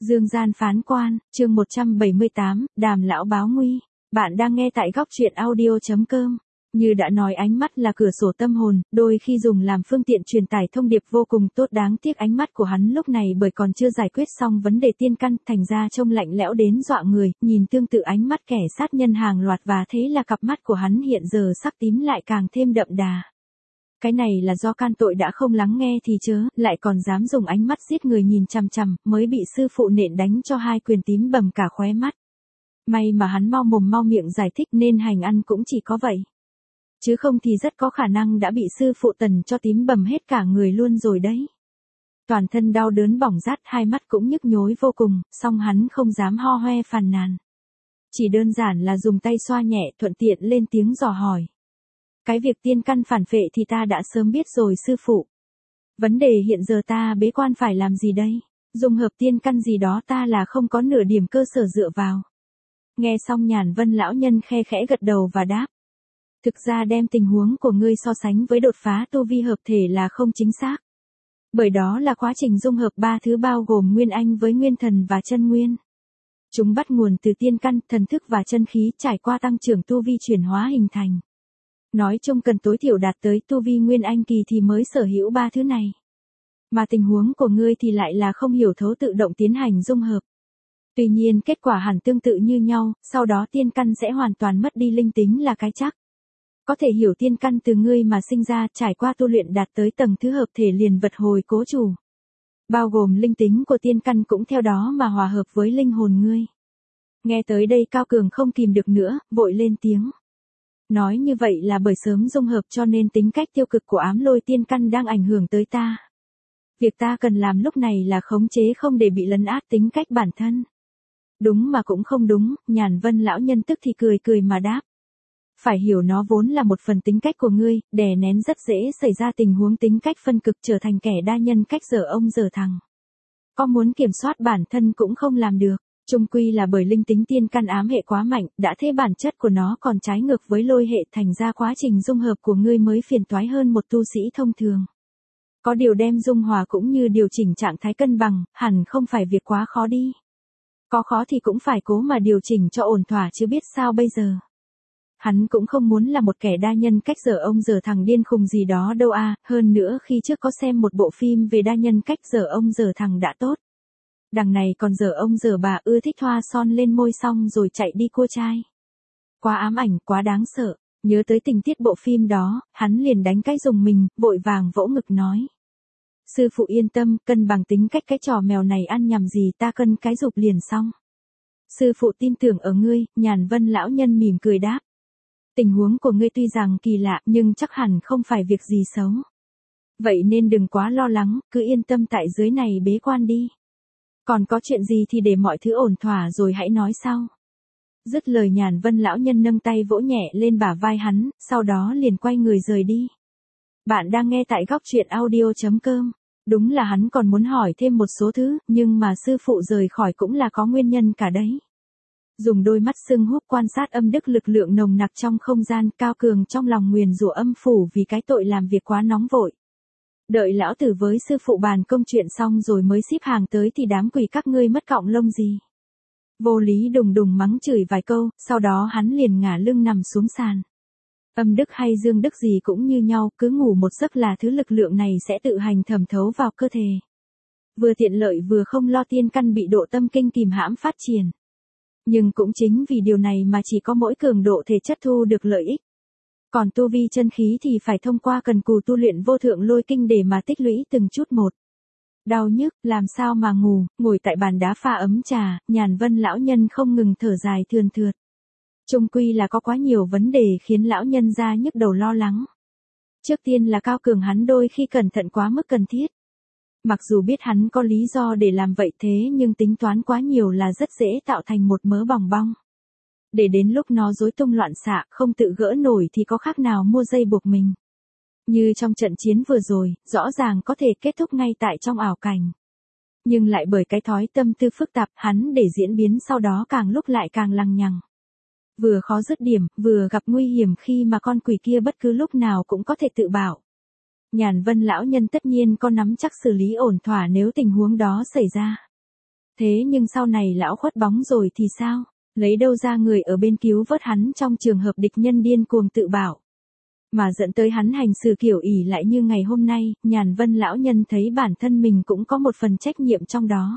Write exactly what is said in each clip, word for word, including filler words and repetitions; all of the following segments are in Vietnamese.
Dương gian phán quan, chương một trăm bảy mươi tám, Đàm lão báo nguy. Bạn đang nghe tại góc truyện audio chấm com. Như đã nói, ánh mắt là cửa sổ tâm hồn, đôi khi dùng làm phương tiện truyền tải thông điệp vô cùng tốt. Đáng tiếc ánh mắt của hắn lúc này bởi còn chưa giải quyết xong vấn đề tiên căn, thành ra trông lạnh lẽo đến dọa người, nhìn tương tự ánh mắt kẻ sát nhân hàng loạt, và thế là cặp mắt của hắn hiện giờ sắc tím lại càng thêm đậm đà. Cái này là do can tội đã không lắng nghe thì chớ, lại còn dám dùng ánh mắt giết người nhìn chằm chằm, mới bị sư phụ nện đánh cho hai quyền tím bầm cả khóe mắt. May mà hắn mau mồm mau miệng giải thích nên hành ăn cũng chỉ có vậy. Chứ không thì rất có khả năng đã bị sư phụ tần cho tím bầm hết cả người luôn rồi đấy. Toàn thân đau đớn bỏng rát, hai mắt cũng nhức nhối vô cùng, song hắn không dám ho hoe phàn nàn. Chỉ đơn giản là dùng tay xoa nhẹ, thuận tiện lên tiếng dò hỏi. Cái việc tiên căn phản phệ thì ta đã sớm biết rồi sư phụ. Vấn đề hiện giờ ta bế quan phải làm gì đây? Dung hợp tiên căn gì đó ta là không có nửa điểm cơ sở dựa vào. Nghe xong Nhàn Vân lão nhân khe khẽ gật đầu và đáp. Thực ra đem tình huống của ngươi so sánh với đột phá tu vi hợp thể là không chính xác. Bởi đó là quá trình dung hợp ba thứ bao gồm nguyên anh với nguyên thần và chân nguyên. Chúng bắt nguồn từ tiên căn, thần thức và chân khí, trải qua tăng trưởng tu vi chuyển hóa hình thành. Nói chung cần tối thiểu đạt tới tu vi nguyên anh kỳ thì mới sở hữu ba thứ này. Mà tình huống của ngươi thì lại là không hiểu thấu tự động tiến hành dung hợp. Tuy nhiên kết quả hẳn tương tự như nhau, sau đó tiên căn sẽ hoàn toàn mất đi linh tính là cái chắc. Có thể hiểu tiên căn từ ngươi mà sinh ra, trải qua tu luyện đạt tới tầng thứ hợp thể liền vật hồi cố chủ. Bao gồm linh tính của tiên căn cũng theo đó mà hòa hợp với linh hồn ngươi. Nghe tới đây Cao Cường không kìm được nữa, vội lên tiếng. Nói như vậy là bởi sớm dung hợp cho nên tính cách tiêu cực của ám lôi tiên căn đang ảnh hưởng tới ta. Việc ta cần làm lúc này là khống chế không để bị lấn át tính cách bản thân. Đúng mà cũng không đúng, Nhàn Vân lão nhân tức thì cười cười mà đáp. Phải hiểu nó vốn là một phần tính cách của ngươi, đè nén rất dễ xảy ra tình huống tính cách phân cực trở thành kẻ đa nhân cách dở ông dở thằng. Có muốn kiểm soát bản thân cũng không làm được. Chung quy là bởi linh tính tiên căn ám hệ quá mạnh, đã thế bản chất của nó còn trái ngược với lôi hệ, thành ra quá trình dung hợp của ngươi mới phiền toái hơn một tu sĩ thông thường. Có điều đem dung hòa cũng như điều chỉnh trạng thái cân bằng, hẳn không phải việc quá khó đi. Có khó thì cũng phải cố mà điều chỉnh cho ổn thỏa chứ biết sao bây giờ. Hắn cũng không muốn là một kẻ đa nhân cách dở ông dở thằng điên khùng gì đó đâu à, hơn nữa khi trước có xem một bộ phim về đa nhân cách dở ông dở thằng đã tốt. Đằng này còn dở ông dở bà ưa thích thoa son lên môi xong rồi chạy đi cua trai. Quá ám ảnh, quá đáng sợ. Nhớ tới tình tiết bộ phim đó, hắn liền đánh cái rùng mình, vội vàng vỗ ngực nói. Sư phụ yên tâm, cân bằng tính cách cái trò mèo này ăn nhầm gì ta cân cái dục liền xong. Sư phụ tin tưởng ở ngươi, Nhàn Vân lão nhân mỉm cười đáp. Tình huống của ngươi tuy rằng kỳ lạ nhưng chắc hẳn không phải việc gì xấu. Vậy nên đừng quá lo lắng, cứ yên tâm tại dưới này bế quan đi. Còn có chuyện gì thì để mọi thứ ổn thỏa rồi hãy nói sau. Dứt lời Nhàn Vân lão nhân nâng tay vỗ nhẹ lên bả vai hắn, sau đó liền quay người rời đi. Bạn đang nghe tại góc truyện audio chấm com. Đúng là hắn còn muốn hỏi thêm một số thứ, nhưng mà sư phụ rời khỏi cũng là có nguyên nhân cả đấy. Dùng đôi mắt sưng húp quan sát âm đức lực lượng nồng nặc trong không gian, Cao Cường trong lòng nguyền rủa âm phủ vì cái tội làm việc quá nóng vội. Đợi lão tử với sư phụ bàn công chuyện xong rồi mới xếp hàng tới thì đám quỷ các ngươi mất cọng lông gì. Vô lý đùng đùng mắng chửi vài câu, sau đó hắn liền ngả lưng nằm xuống sàn. Âm đức hay dương đức gì cũng như nhau, cứ ngủ một giấc là thứ lực lượng này sẽ tự hành thẩm thấu vào cơ thể. Vừa tiện lợi vừa không lo tiên căn bị độ tâm kinh kìm hãm phát triển. Nhưng cũng chính vì điều này mà chỉ có mỗi cường độ thể chất thu được lợi ích. Còn tu vi chân khí thì phải thông qua cần cù tu luyện vô thượng lôi kinh để mà tích lũy từng chút một. Đau nhức, làm sao mà ngủ, ngồi tại bàn đá pha ấm trà, Nhàn Vân lão nhân không ngừng thở dài thườn thượt. Chung quy là có quá nhiều vấn đề khiến lão nhân ra nhức đầu lo lắng. Trước tiên là Cao Cường hắn đôi khi cẩn thận quá mức cần thiết. Mặc dù biết hắn có lý do để làm vậy thế nhưng tính toán quá nhiều là rất dễ tạo thành một mớ bòng bong. Để đến lúc nó rối tung loạn xạ, không tự gỡ nổi thì có khác nào mua dây buộc mình. Như trong trận chiến vừa rồi, rõ ràng có thể kết thúc ngay tại trong ảo cảnh. Nhưng lại bởi cái thói tâm tư phức tạp, hắn để diễn biến sau đó càng lúc lại càng lằng nhằng. Vừa khó dứt điểm, vừa gặp nguy hiểm khi mà con quỷ kia bất cứ lúc nào cũng có thể tự bảo. Nhàn Vân lão nhân tất nhiên có nắm chắc xử lý ổn thỏa nếu tình huống đó xảy ra. Thế nhưng sau này lão khuất bóng rồi thì sao? Lấy đâu ra người ở bên cứu vớt hắn trong trường hợp địch nhân điên cuồng tự bảo. Mà dẫn tới hắn hành xử kiểu ỷ lại như ngày hôm nay, Nhàn Vân lão nhân thấy bản thân mình cũng có một phần trách nhiệm trong đó.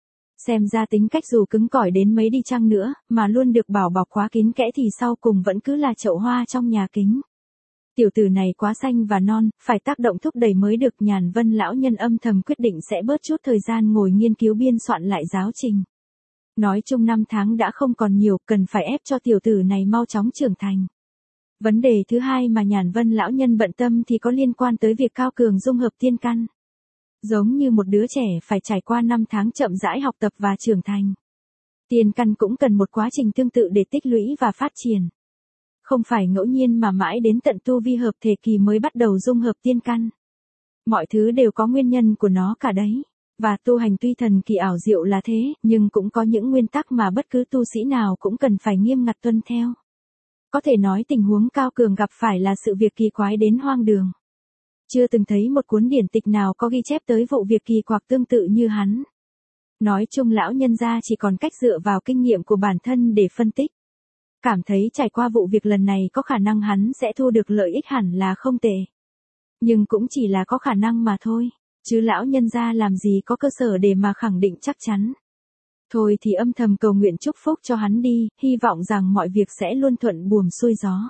Xem ra tính cách dù cứng cỏi đến mấy đi chăng nữa, mà luôn được bảo bọc quá kín kẽ thì sau cùng vẫn cứ là chậu hoa trong nhà kính. Tiểu tử này quá xanh và non, phải tác động thúc đẩy mới được. Nhàn Vân lão nhân âm thầm quyết định sẽ bớt chút thời gian ngồi nghiên cứu biên soạn lại giáo trình. Nói chung năm tháng đã không còn nhiều, cần phải ép cho tiểu tử này mau chóng trưởng thành. Vấn đề thứ hai mà Nhàn Vân lão nhân bận tâm thì có liên quan tới việc cao cường dung hợp tiên căn. Giống như một đứa trẻ phải trải qua năm tháng chậm rãi học tập và trưởng thành. Tiên căn cũng cần một quá trình tương tự để tích lũy và phát triển. Không phải ngẫu nhiên mà mãi đến tận tu vi hợp thể kỳ mới bắt đầu dung hợp tiên căn. Mọi thứ đều có nguyên nhân của nó cả đấy. Và tu hành tuy thần kỳ ảo diệu là thế, nhưng cũng có những nguyên tắc mà bất cứ tu sĩ nào cũng cần phải nghiêm ngặt tuân theo. Có thể nói tình huống cao cường gặp phải là sự việc kỳ quái đến hoang đường. Chưa từng thấy một cuốn điển tịch nào có ghi chép tới vụ việc kỳ quặc tương tự như hắn. Nói chung lão nhân gia chỉ còn cách dựa vào kinh nghiệm của bản thân để phân tích. Cảm thấy trải qua vụ việc lần này có khả năng hắn sẽ thu được lợi ích hẳn là không tệ. Nhưng cũng chỉ là có khả năng mà thôi, chứ lão nhân gia làm gì có cơ sở để mà khẳng định chắc chắn. Thôi thì âm thầm cầu nguyện chúc phúc cho hắn đi, hy vọng rằng mọi việc sẽ luôn thuận buồm xuôi gió.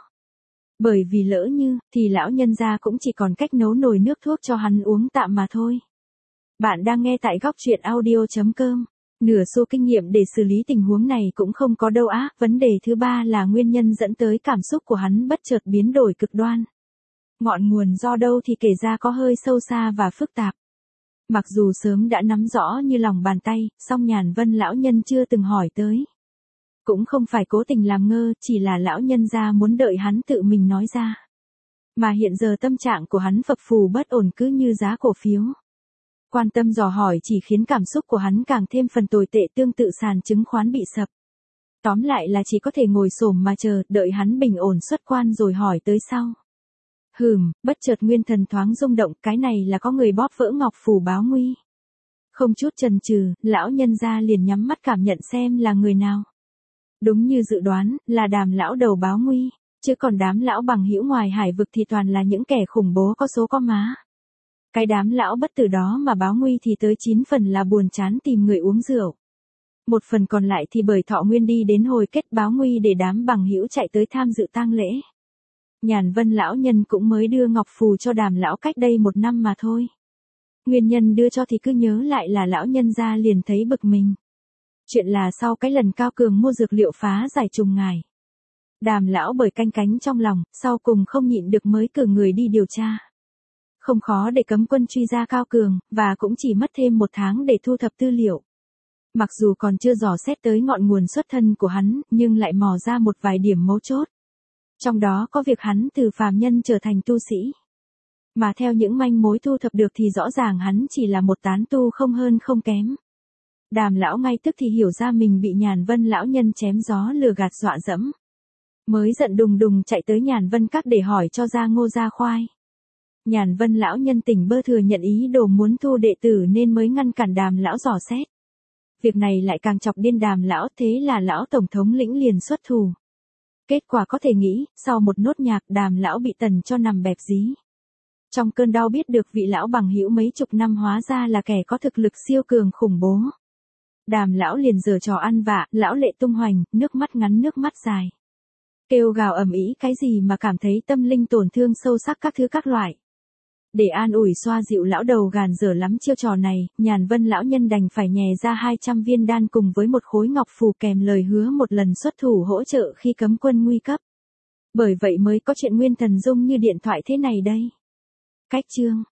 Bởi vì lỡ như, thì lão nhân gia cũng chỉ còn cách nấu nồi nước thuốc cho hắn uống tạm mà thôi. Bạn đang nghe tại góc truyện audio chấm com. Nửa xu kinh nghiệm để xử lý tình huống này cũng không có đâu á. Vấn đề thứ ba là nguyên nhân dẫn tới cảm xúc của hắn bất chợt biến đổi cực đoan. Ngọn nguồn do đâu thì kể ra có hơi sâu xa và phức tạp. Mặc dù sớm đã nắm rõ như lòng bàn tay, song Nhàn Vân lão nhân chưa từng hỏi tới. Cũng không phải cố tình làm ngơ, chỉ là lão nhân gia muốn đợi hắn tự mình nói ra. Mà hiện giờ tâm trạng của hắn phập phù bất ổn cứ như giá cổ phiếu. Quan tâm dò hỏi chỉ khiến cảm xúc của hắn càng thêm phần tồi tệ, tương tự sàn chứng khoán bị sập. Tóm lại là chỉ có thể ngồi xổm mà chờ, đợi hắn bình ổn xuất quan rồi hỏi tới sau. Hừm, bất chợt nguyên thần thoáng rung động, cái này là có người bóp vỡ ngọc phù báo nguy. Không chút chần chừ, lão nhân gia liền nhắm mắt cảm nhận xem là người nào. Đúng như dự đoán, là Đàm lão đầu báo nguy, chứ còn đám lão bằng hữu ngoài hải vực thì toàn là những kẻ khủng bố có số có má. Cái đám lão bất tử đó mà báo nguy thì tới chín phần là buồn chán tìm người uống rượu. Một phần còn lại thì bởi thọ nguyên đi đến hồi kết báo nguy để đám bằng hữu chạy tới tham dự tang lễ. Nhàn Vân lão nhân cũng mới đưa ngọc phù cho Đàm lão cách đây một năm mà thôi. Nguyên nhân đưa cho thì cứ nhớ lại là lão nhân gia liền thấy bực mình. Chuyện là sau cái lần cao cường mua dược liệu phá giải trùng ngài. Đàm lão bởi canh cánh trong lòng, sau cùng không nhịn được mới cử người đi điều tra. Không khó để cấm quân truy ra cao cường, và cũng chỉ mất thêm một tháng để thu thập tư liệu. Mặc dù còn chưa dò xét tới ngọn nguồn xuất thân của hắn, nhưng lại mò ra một vài điểm mấu chốt. Trong đó có việc hắn từ phàm nhân trở thành tu sĩ. Mà theo những manh mối thu thập được thì rõ ràng hắn chỉ là một tán tu không hơn không kém. Đàm lão ngay tức thì hiểu ra mình bị Nhàn Vân lão nhân chém gió lừa gạt dọa dẫm. Mới giận đùng đùng chạy tới Nhàn Vân các để hỏi cho ra ngô ra khoai. Nhàn Vân lão nhân tỉnh bơ thừa nhận ý đồ muốn thu đệ tử nên mới ngăn cản Đàm lão dò xét. Việc này lại càng chọc điên Đàm lão, thế là lão tổng thống lĩnh liền xuất thủ. Kết quả có thể nghĩ, sau một nốt nhạc Đàm lão bị tần cho nằm bẹp dí. Trong cơn đau biết được vị lão bằng hữu mấy chục năm hóa ra là kẻ có thực lực siêu cường khủng bố. Đàm lão liền giở trò ăn vạ, lão lệ tung hoành, nước mắt ngắn nước mắt dài. Kêu gào ầm ĩ cái gì mà cảm thấy tâm linh tổn thương sâu sắc các thứ các loại. Để an ủi xoa dịu lão đầu gàn dở lắm chiêu trò này, Nhàn Vân lão nhân đành phải nhè ra hai trăm viên đan cùng với một khối ngọc phù kèm lời hứa một lần xuất thủ hỗ trợ khi cấm quân nguy cấp. Bởi vậy mới có chuyện nguyên thần dung như điện thoại thế này đây. Cách chương